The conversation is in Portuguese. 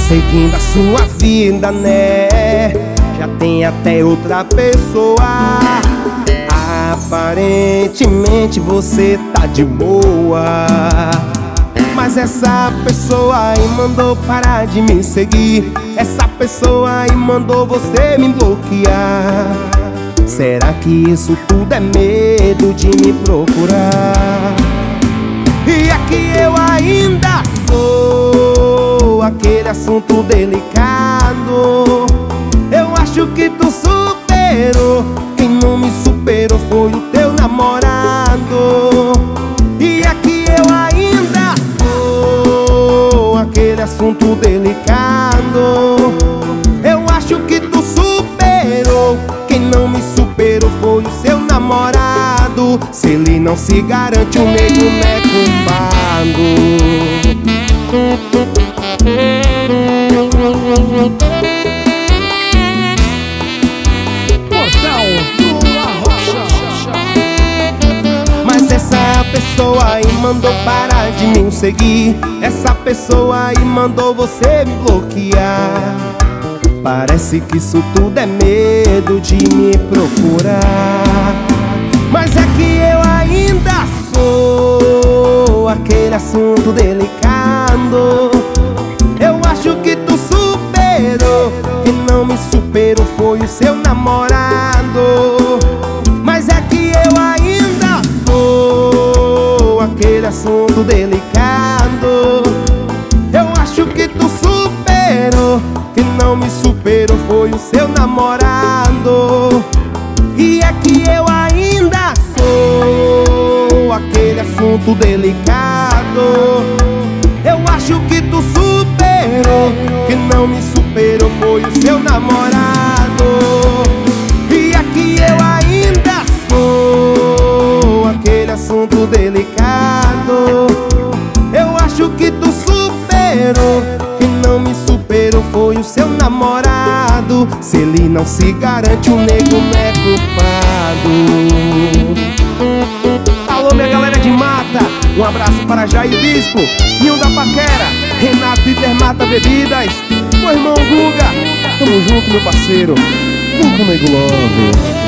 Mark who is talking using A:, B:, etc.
A: seguindo a sua vida, né? Já tem até outra pessoa. Aparentemente você tá de boa, mas essa pessoa aí mandou parar de me seguir. Essa pessoa aí mandou você me bloquear. Será que isso tudo é medo de me procurar? E aqui eu ainda sou aquele assunto delicado. Eu acho que tu superou. Quem não me superou foi o teu namorado. E aqui eu ainda sou aquele assunto delicado. Eu acho que tu superou. Quem não me superou foi o seu namorado. Se ele não se garante, o nego não é culpado. Mas essa pessoa aí mandou parar de me seguir. Essa pessoa aí mandou você me bloquear. Parece que isso tudo é medo de me procurar. Mas é que eu ainda sou aquele assunto delicado. Eu acho que tu superou. Quem não me superou foi o seu namorado. Mas é que eu ainda sou aquele assunto delicado. Eu acho que tu superou. Quem não me superou foi o seu namorado. E é que eu ainda sou aquele assunto delicado. Eu acho que tu superou. Quem não me superou foi o seu namorado. E aqui eu ainda sou aquele assunto delicado. Eu acho que tu superou. Quem não me superou foi o seu namorado. Se ele não se garante, o nego não é culpado. Alô, minha galera de Mata, um abraço para Jair Bispo, Ninho da Paquera, Renato e Dermata Bebidas, meu irmão Guga. Tamo junto, meu parceiro. Vamos com o Nego Love.